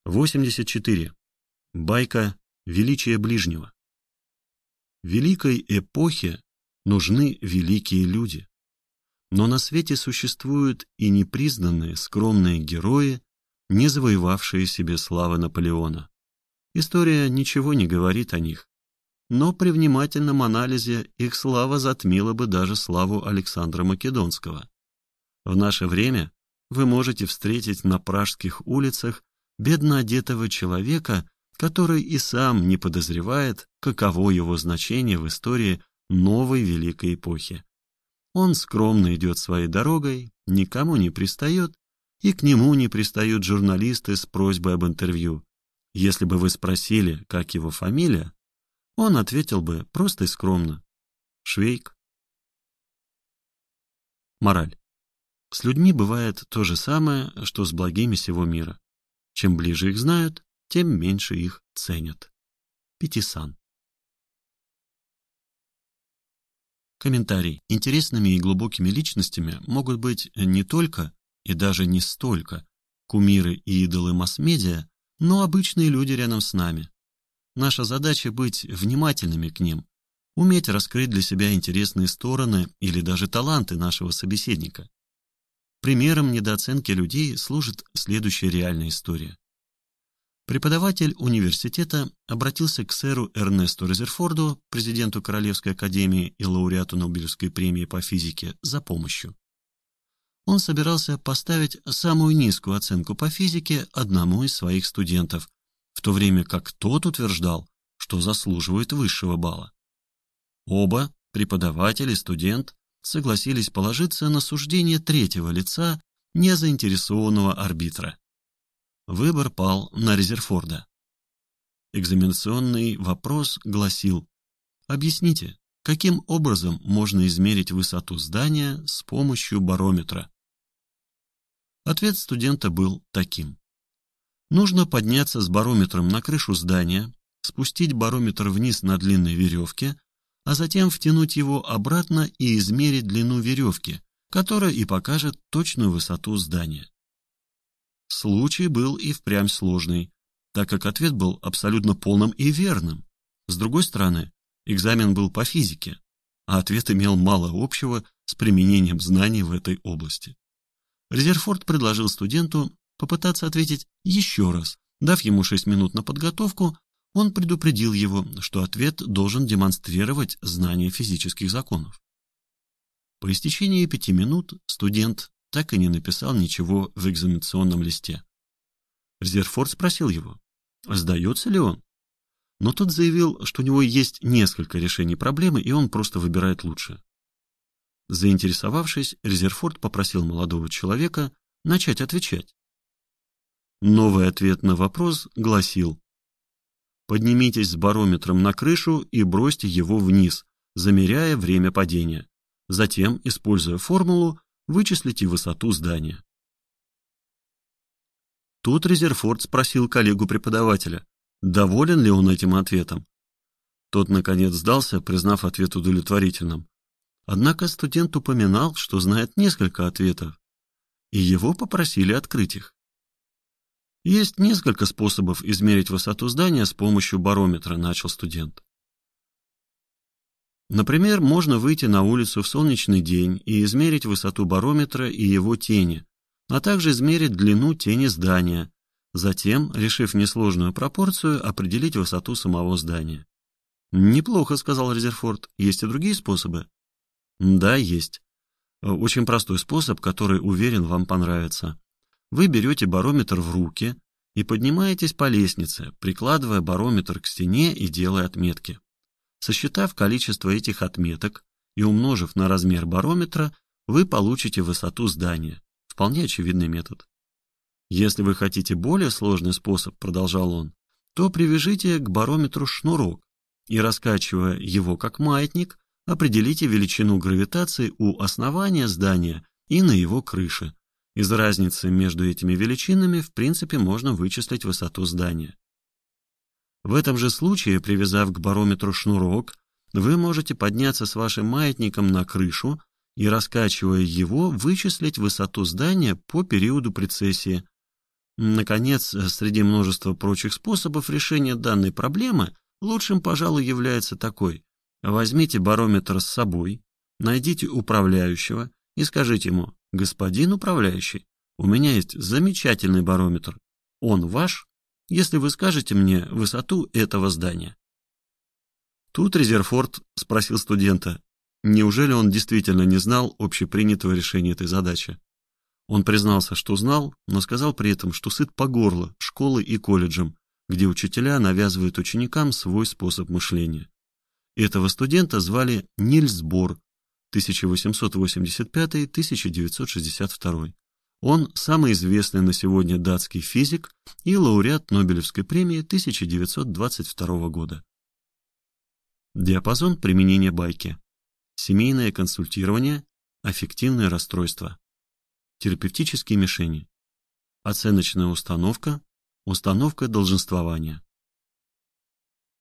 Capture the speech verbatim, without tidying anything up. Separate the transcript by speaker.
Speaker 1: восемьдесят четыре. Байка «Величие ближнего». Великой эпохе нужны великие люди. Но на свете существуют и непризнанные скромные герои, не завоевавшие себе славы Наполеона. История ничего не говорит о них, но при внимательном анализе их слава затмила бы даже славу Александра Македонского. В наше время вы можете встретить на пражских улицах бедно одетого человека, который и сам не подозревает, каково его значение в истории новой великой эпохи. Он скромно идет своей дорогой, никому не пристает, и к нему не пристают журналисты с просьбой об интервью. Если бы вы спросили, как его фамилия, он ответил бы просто и скромно: Швейк. Мораль. С людьми бывает то же самое, что с благими сего мира. Чем ближе их знают, тем меньше их ценят. Пятисан. Комментарий. Интересными и глубокими личностями могут быть не только и даже не столько кумиры и идолы масс-медиа, но обычные люди рядом с нами. Наша задача — быть внимательными к ним, уметь раскрыть для себя интересные стороны или даже таланты нашего собеседника. Примером недооценки людей служит следующая реальная история. Преподаватель университета обратился к сэру Эрнесту Резерфорду, президенту Королевской академии и лауреату Нобелевской премии по физике, за помощью. Он собирался поставить самую низкую оценку по физике одному из своих студентов, в то время как тот утверждал, что заслуживает высшего балла. Оба, преподаватель и студент, согласились положиться на суждение третьего лица, незаинтересованного арбитра. Выбор пал на Резерфорда. Экзаменационный вопрос гласил: объясните, каким образом можно измерить высоту здания с помощью барометра? Ответ студента был таким: нужно подняться с барометром на крышу здания, спустить барометр вниз на длинной веревке, а затем втянуть его обратно и измерить длину веревки, которая и покажет точную высоту здания. Случай был и впрямь сложный, так как ответ был абсолютно полным и верным. С другой стороны, экзамен был по физике, а ответ имел мало общего с применением знаний в этой области. Резерфорд предложил студенту попытаться ответить еще раз. Дав ему шесть минут на подготовку, он предупредил его, что ответ должен демонстрировать знание физических законов. По истечении пяти минут студент так и не написал ничего в экзаменационном листе. Резерфорд спросил его, сдается ли он, но тот заявил, что у него есть несколько решений проблемы, и он просто выбирает лучшее. Заинтересовавшись, Резерфорд попросил молодого человека начать отвечать. Новый ответ на вопрос гласил: поднимитесь с барометром на крышу и бросьте его вниз, замеряя время падения. Затем, используя формулу, вычислите высоту здания. Тут Резерфорд спросил коллегу-преподавателя, доволен ли он этим ответом. Тот, наконец, сдался, признав ответ удовлетворительным. Однако студент упоминал, что знает несколько ответов, и его попросили открыть их. Есть несколько способов измерить высоту здания с помощью барометра, начал студент. Например, можно выйти на улицу в солнечный день и измерить высоту барометра и его тени, а также измерить длину тени здания, затем, решив несложную пропорцию, определить высоту самого здания. «Неплохо», — сказал Резерфорд. «Есть и другие способы?» «Да, есть. Очень простой способ, который, уверен, вам понравится. Вы берете барометр в руки и поднимаетесь по лестнице, прикладывая барометр к стене и делая отметки. Сосчитав количество этих отметок и умножив на размер барометра, вы получите высоту здания. Вполне очевидный метод. Если вы хотите более сложный способ, продолжал он, то привяжите к барометру шнурок и, раскачивая его как маятник, определите величину гравитации у основания здания и на его крыше. Из разницы между этими величинами, в принципе, можно вычислить высоту здания. В этом же случае, привязав к барометру шнурок, вы можете подняться с вашим маятником на крышу и, раскачивая его, вычислить высоту здания по периоду прецессии. Наконец, среди множества прочих способов решения данной проблемы, лучшим, пожалуй, является такой. Возьмите барометр с собой, найдите управляющего и скажите ему: «Господин управляющий, у меня есть замечательный барометр. Он ваш, если вы скажете мне высоту этого здания». Тут Резерфорд спросил студента, неужели он действительно не знал общепринятого решения этой задачи. Он признался, что знал, но сказал при этом, что сыт по горло школой и колледжем, где учителя навязывают ученикам свой способ мышления. Этого студента звали Нильс Бор, тысяча восемьсот восемьдесят пятый — тысяча девятьсот шестьдесят второй. Он самый известный на сегодня датский физик и лауреат Нобелевской премии тысяча девятьсот двадцать второго года. Диапазон применения байки. Семейное консультирование, аффективное расстройство. Терапевтические мишени. Оценочная установка, установка долженствования.